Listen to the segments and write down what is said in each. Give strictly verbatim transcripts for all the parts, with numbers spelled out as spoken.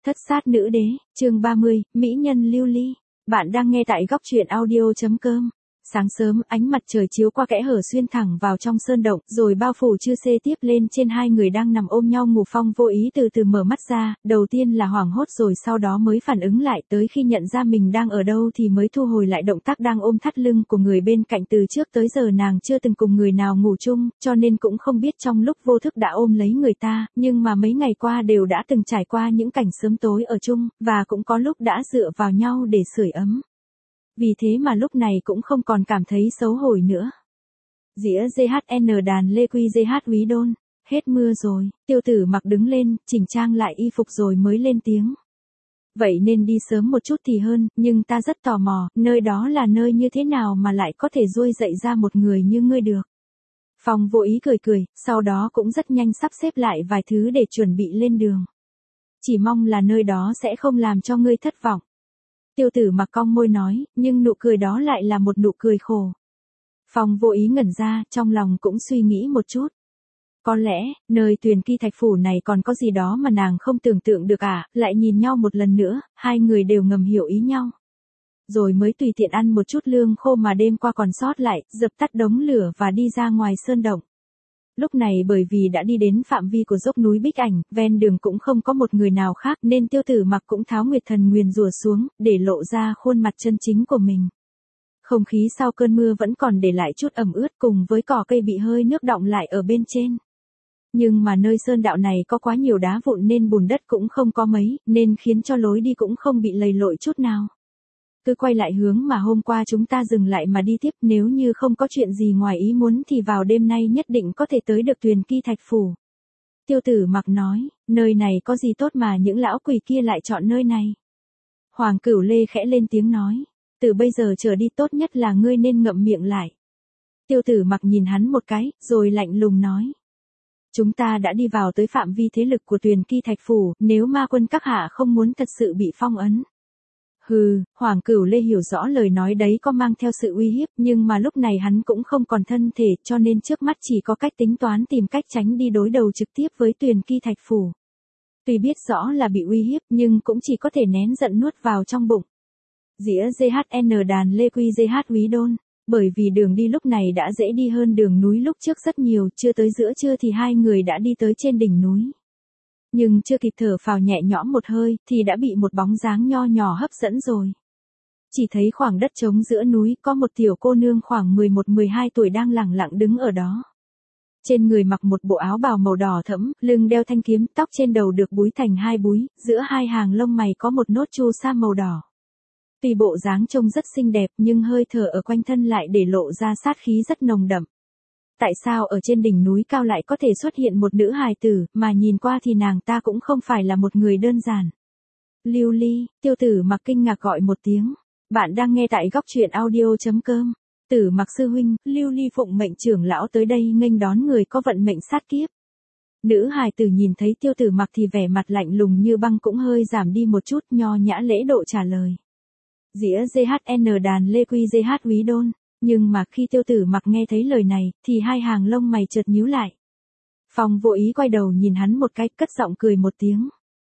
Thất sát nữ đế, chương ba mươi, Mỹ nhân lưu ly. Bạn đang nghe tại góc truyện audio chấm com. Sáng sớm, ánh mặt trời chiếu qua kẽ hở xuyên thẳng vào trong sơn động, rồi bao phủ chư xê tiếp lên trên hai người đang nằm ôm nhau ngủ. Phong vô ý từ từ mở mắt ra, đầu tiên là hoảng hốt rồi sau đó mới phản ứng lại, tới khi nhận ra mình đang ở đâu thì mới thu hồi lại động tác đang ôm thắt lưng của người bên cạnh. Từ trước tới giờ nàng chưa từng cùng người nào ngủ chung, cho nên cũng không biết trong lúc vô thức đã ôm lấy người ta, nhưng mà mấy ngày qua đều đã từng trải qua những cảnh sớm tối ở chung, và cũng có lúc đã dựa vào nhau để sưởi ấm. Vì thế mà lúc này cũng không còn cảm thấy xấu hổ nữa. Dĩa giê hát en đàn lê quy giê hát úy đôn. Hết mưa rồi, Tiêu Tử Mặc đứng lên, chỉnh trang lại y phục rồi mới lên tiếng. Vậy nên đi sớm một chút thì hơn, nhưng ta rất tò mò, nơi đó là nơi như thế nào mà lại có thể ruôi dậy ra một người như ngươi được. Phong vô ý cười cười, sau đó cũng rất nhanh sắp xếp lại vài thứ để chuẩn bị lên đường. Chỉ mong là nơi đó sẽ không làm cho ngươi thất vọng. Tiêu Tử Mặc cong môi nói, nhưng nụ cười đó lại là một nụ cười khổ. Phong vô ý ngẩn ra, trong lòng cũng suy nghĩ một chút. Có lẽ, nơi Tuyền Ki Thạch Phủ này còn có gì đó mà nàng không tưởng tượng được à, lại nhìn nhau một lần nữa, hai người đều ngầm hiểu ý nhau. Rồi mới tùy tiện ăn một chút lương khô mà đêm qua còn sót lại, dập tắt đống lửa và đi ra ngoài sơn động. Lúc này bởi vì đã đi đến phạm vi của dốc núi Bích Ảnh, ven đường cũng không có một người nào khác nên Tiêu Tử Mặc cũng tháo Nguyệt Thần nguyền rủa xuống, để lộ ra khuôn mặt chân chính của mình. Không khí sau cơn mưa vẫn còn để lại chút ẩm ướt cùng với cỏ cây bị hơi nước đọng lại ở bên trên. Nhưng mà nơi sơn đạo này có quá nhiều đá vụn nên bùn đất cũng không có mấy, nên khiến cho lối đi cũng không bị lầy lội chút nào. Cứ quay lại hướng mà hôm qua chúng ta dừng lại mà đi tiếp, nếu như không có chuyện gì ngoài ý muốn thì vào đêm nay nhất định có thể tới được Tuyền Ki Thạch Phủ. Tiêu Tử Mặc nói, nơi này có gì tốt mà những lão quỷ kia lại chọn nơi này. Hoàng Cửu Lê khẽ lên tiếng nói, từ bây giờ trở đi tốt nhất là ngươi nên ngậm miệng lại. Tiêu Tử Mặc nhìn hắn một cái, rồi lạnh lùng nói. Chúng ta đã đi vào tới phạm vi thế lực của Tuyền Ki Thạch Phủ, nếu ma quân các hạ không muốn thật sự bị phong ấn. Hừ, Hoàng Cửu Lê hiểu rõ lời nói đấy có mang theo sự uy hiếp, nhưng mà lúc này hắn cũng không còn thân thể, cho nên trước mắt chỉ có cách tính toán tìm cách tránh đi đối đầu trực tiếp với Tuyền Ki Thạch Phủ. Tuy biết rõ là bị uy hiếp nhưng cũng chỉ có thể nén giận nuốt vào trong bụng. Dĩa giê hát en đàn lê quy giê hát úy đôn. Bởi vì đường đi lúc này đã dễ đi hơn đường núi lúc trước rất nhiều, chưa tới giữa trưa thì hai người đã đi tới trên đỉnh núi. Nhưng chưa kịp thở phào nhẹ nhõm một hơi, thì đã bị một bóng dáng nho nhỏ hấp dẫn rồi. Chỉ thấy khoảng đất trống giữa núi, có một tiểu cô nương khoảng mười một mười hai tuổi đang lẳng lặng đứng ở đó. Trên người mặc một bộ áo bào màu đỏ thẫm, lưng đeo thanh kiếm, tóc trên đầu được búi thành hai búi, giữa hai hàng lông mày có một nốt chu sa màu đỏ. Tuy bộ dáng trông rất xinh đẹp nhưng hơi thở ở quanh thân lại để lộ ra sát khí rất nồng đậm. Tại sao ở trên đỉnh núi cao lại có thể xuất hiện một nữ hài tử, mà nhìn qua thì nàng ta cũng không phải là một người đơn giản. Lưu Ly, Tiêu Tử Mặc kinh ngạc gọi một tiếng. Bạn đang nghe tại góc truyện audio chấm com. Tử Mặc sư huynh, Lưu Ly phụng mệnh trưởng lão tới đây nghênh đón người có vận mệnh sát kiếp. Nữ hài tử nhìn thấy Tiêu Tử Mặc thì vẻ mặt lạnh lùng như băng cũng hơi giảm đi một chút, nho nhã lễ độ trả lời. Dĩa giê hát en đàn lê quy giê hát úy đôn. Nhưng mà khi Tiêu Tử Mặc nghe thấy lời này, thì hai hàng lông mày chợt nhíu lại. Phong vô ý quay đầu nhìn hắn một cái, cất giọng cười một tiếng.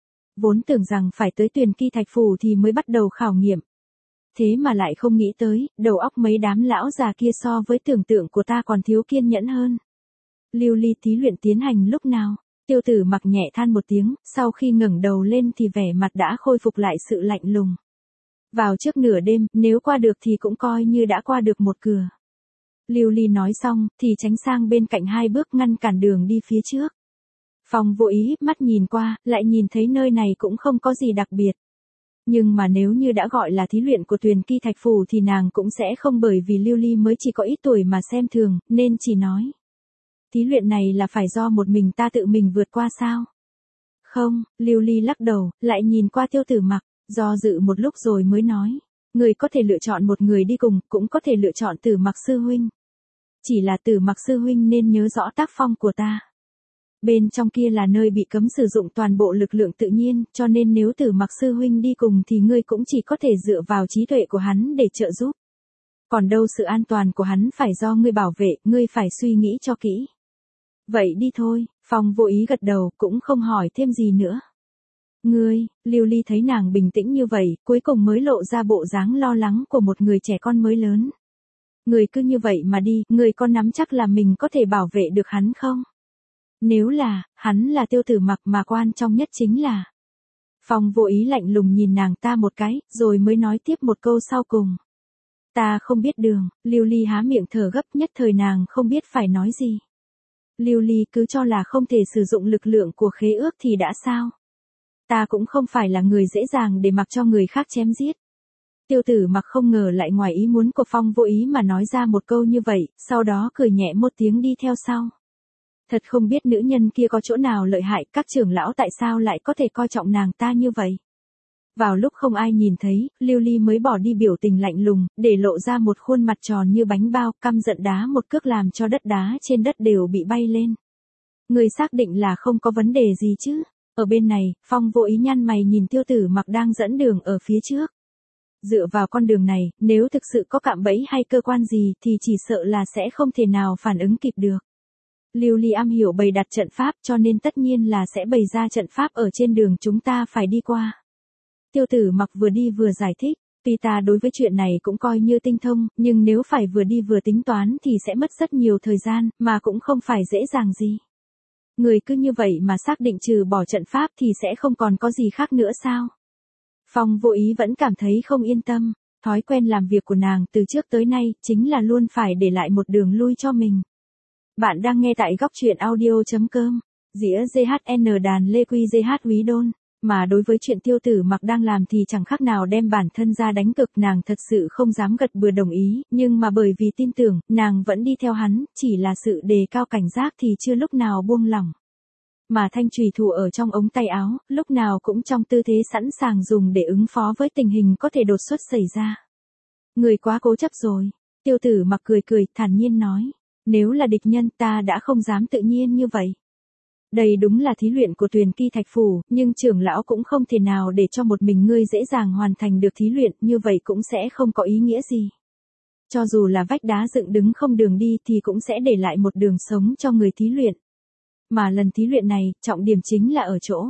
Vốn tưởng rằng phải tới Tuyền Ki Thạch Phủ thì mới bắt đầu khảo nghiệm. Thế mà lại không nghĩ tới, đầu óc mấy đám lão già kia so với tưởng tượng của ta còn thiếu kiên nhẫn hơn. Lưu Ly thí luyện tiến hành lúc nào? Tiêu Tử Mặc nhẹ than một tiếng, sau khi ngẩng đầu lên thì vẻ mặt đã khôi phục lại sự lạnh lùng. Vào trước nửa đêm, nếu qua được thì cũng coi như đã qua được một cửa. Lưu Ly nói xong, thì tránh sang bên cạnh hai bước ngăn cản đường đi phía trước. Phong vô ý híp mắt nhìn qua, lại nhìn thấy nơi này cũng không có gì đặc biệt. Nhưng mà nếu như đã gọi là thí luyện của Tuyền Ki Thạch Phủ thì nàng cũng sẽ không bởi vì Lưu Ly mới chỉ có ít tuổi mà xem thường, nên chỉ nói. Thí luyện này là phải do một mình ta tự mình vượt qua sao? Không, Lưu Ly lắc đầu, lại nhìn qua Tiêu Tử Mặc. Do dự một lúc rồi mới nói, người có thể lựa chọn một người đi cùng, cũng có thể lựa chọn Tử Mặc sư huynh. Chỉ là Tử Mặc sư huynh nên nhớ rõ tác phong của ta. Bên trong kia là nơi bị cấm sử dụng toàn bộ lực lượng tự nhiên, cho nên nếu Tử Mặc sư huynh đi cùng thì ngươi cũng chỉ có thể dựa vào trí tuệ của hắn để trợ giúp. Còn đâu sự an toàn của hắn phải do ngươi bảo vệ, ngươi phải suy nghĩ cho kỹ. Vậy đi thôi, Phong vô ý gật đầu, cũng không hỏi thêm gì nữa. Ngươi, Lưu Ly thấy nàng bình tĩnh như vậy, cuối cùng mới lộ ra bộ dáng lo lắng của một người trẻ con mới lớn. Ngươi cứ như vậy mà đi, ngươi có nắm chắc là mình có thể bảo vệ được hắn không? Nếu là, hắn là Tiêu Tử Mặc mà quan trọng nhất chính là. Phong Vô Ý lạnh lùng nhìn nàng ta một cái, rồi mới nói tiếp một câu sau cùng. Ta không biết đường, Lưu Ly há miệng thở gấp, nhất thời nàng không biết phải nói gì. Lưu Ly cứ cho là không thể sử dụng lực lượng của khế ước thì đã sao? Ta cũng không phải là người dễ dàng để mặc cho người khác chém giết. Tiêu Tử Mặc không ngờ lại ngoài ý muốn của Phong Vô Ý mà nói ra một câu như vậy, sau đó cười nhẹ một tiếng đi theo sau. Thật không biết nữ nhân kia có chỗ nào lợi hại, các trưởng lão tại sao lại có thể coi trọng nàng ta như vậy. Vào lúc không ai nhìn thấy, Lưu Ly mới bỏ đi biểu tình lạnh lùng, để lộ ra một khuôn mặt tròn như bánh bao, căm giận đá một cước làm cho đất đá trên đất đều bị bay lên. Người xác định là không có vấn đề gì chứ? Ở bên này, Phong Vô Ý nhăn mày nhìn Tiêu Tử Mặc đang dẫn đường ở phía trước. Dựa vào con đường này, nếu thực sự có cạm bẫy hay cơ quan gì thì chỉ sợ là sẽ không thể nào phản ứng kịp được. Lưu Ly am hiểu bày đặt trận pháp cho nên tất nhiên là sẽ bày ra trận pháp ở trên đường chúng ta phải đi qua. Tiêu Tử Mặc vừa đi vừa giải thích, tuy ta đối với chuyện này cũng coi như tinh thông, nhưng nếu phải vừa đi vừa tính toán thì sẽ mất rất nhiều thời gian, mà cũng không phải dễ dàng gì. Người cứ như vậy mà xác định trừ bỏ trận pháp thì sẽ không còn có gì khác nữa sao? Phong Vô Ý vẫn cảm thấy không yên tâm, thói quen làm việc của nàng từ trước tới nay chính là luôn phải để lại một đường lui cho mình. Bạn đang nghe tại góc truyện audio chấm com, dĩa giê hát en đàn Lê Quy giê hát Úy Đôn, mà đối với chuyện Tiêu Tử Mặc đang làm thì chẳng khác nào đem bản thân ra đánh cực, nàng thật sự không dám gật bừa đồng ý, nhưng mà bởi vì tin tưởng, nàng vẫn đi theo hắn, chỉ là sự đề cao cảnh giác thì chưa lúc nào buông lỏng. Mà thanh chùy thủ ở trong ống tay áo, lúc nào cũng trong tư thế sẵn sàng dùng để ứng phó với tình hình có thể đột xuất xảy ra. Người quá cố chấp rồi, Tiêu Tử Mặc cười cười, thản nhiên nói. Nếu là địch nhân ta đã không dám tự nhiên như vậy. Đây đúng là thí luyện của Tuyền Ki Thạch Phủ, nhưng trưởng lão cũng không thể nào để cho một mình ngươi dễ dàng hoàn thành được thí luyện, như vậy cũng sẽ không có ý nghĩa gì. Cho dù là vách đá dựng đứng không đường đi thì cũng sẽ để lại một đường sống cho người thí luyện. Mà lần thí luyện này, trọng điểm chính là ở chỗ.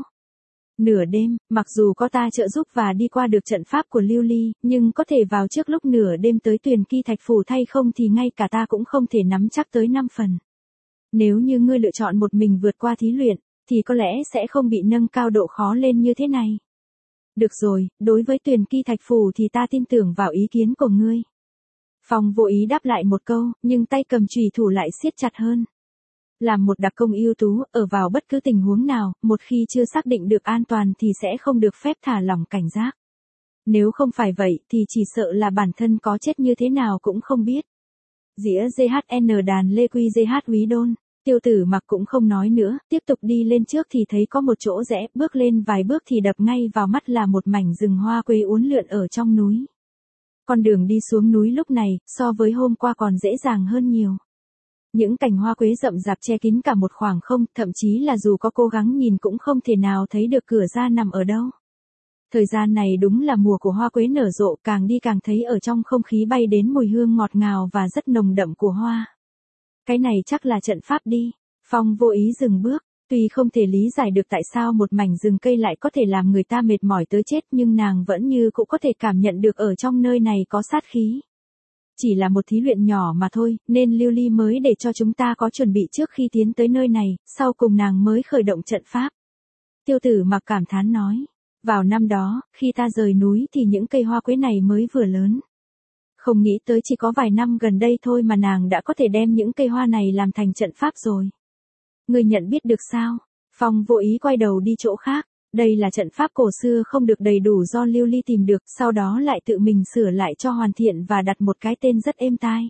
Nửa đêm, mặc dù có ta trợ giúp và đi qua được trận pháp của Lưu Ly, nhưng có thể vào trước lúc nửa đêm tới Tuyền Ki Thạch Phủ thay không thì ngay cả ta cũng không thể nắm chắc tới năm phần. Nếu như ngươi lựa chọn một mình vượt qua thí luyện, thì có lẽ sẽ không bị nâng cao độ khó lên như thế này. Được rồi, đối với Tuyền Ki Thạch Phủ thì ta tin tưởng vào ý kiến của ngươi. Phong Vô Ý đáp lại một câu, nhưng tay cầm chùy thủ lại siết chặt hơn. Làm một đặc công ưu tú, ở vào bất cứ tình huống nào, một khi chưa xác định được an toàn thì sẽ không được phép thả lỏng cảnh giác. Nếu không phải vậy thì chỉ sợ là bản thân có chết như thế nào cũng không biết. Dĩa giê hát en đàn Lê Quy giê hát Úy Đôn, Tiêu Tử Mặc cũng không nói nữa, tiếp tục đi lên trước thì thấy có một chỗ rẽ, bước lên vài bước thì đập ngay vào mắt là một mảnh rừng hoa quế uốn lượn ở trong núi. Con đường đi xuống núi lúc này, so với hôm qua còn dễ dàng hơn nhiều. Những cành hoa quế rậm rạp che kín cả một khoảng không, thậm chí là dù có cố gắng nhìn cũng không thể nào thấy được cửa ra nằm ở đâu. Thời gian này đúng là mùa của hoa quế nở rộ, càng đi càng thấy ở trong không khí bay đến mùi hương ngọt ngào và rất nồng đậm của hoa. Cái này chắc là trận pháp đi. Phong Vô Ý dừng bước, tuy không thể lý giải được tại sao một mảnh rừng cây lại có thể làm người ta mệt mỏi tới chết, nhưng nàng vẫn như cũng có thể cảm nhận được ở trong nơi này có sát khí. Chỉ là một thí luyện nhỏ mà thôi, nên Lưu Ly mới để cho chúng ta có chuẩn bị trước khi tiến tới nơi này, sau cùng nàng mới khởi động trận pháp. Tiêu Tử Mặc cảm thán nói, vào năm đó, khi ta rời núi thì những cây hoa quế này mới vừa lớn. Không nghĩ tới chỉ có vài năm gần đây thôi mà nàng đã có thể đem những cây hoa này làm thành trận pháp rồi. Người nhận biết được sao? Phong Vô Ý quay đầu đi chỗ khác. Đây là trận pháp cổ xưa không được đầy đủ do Lưu Ly tìm được, sau đó lại tự mình sửa lại cho hoàn thiện và đặt một cái tên rất êm tai.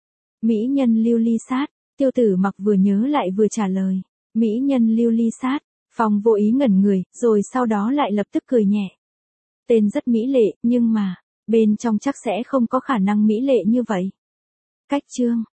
Mỹ nhân Lưu Ly sát, Tiêu Tử Mặc vừa nhớ lại vừa trả lời. Mỹ nhân Lưu Ly sát, Phong Vô Ý ngẩn người, rồi sau đó lại lập tức cười nhẹ. Tên rất mỹ lệ, nhưng mà, bên trong chắc sẽ không có khả năng mỹ lệ như vậy. Cách chương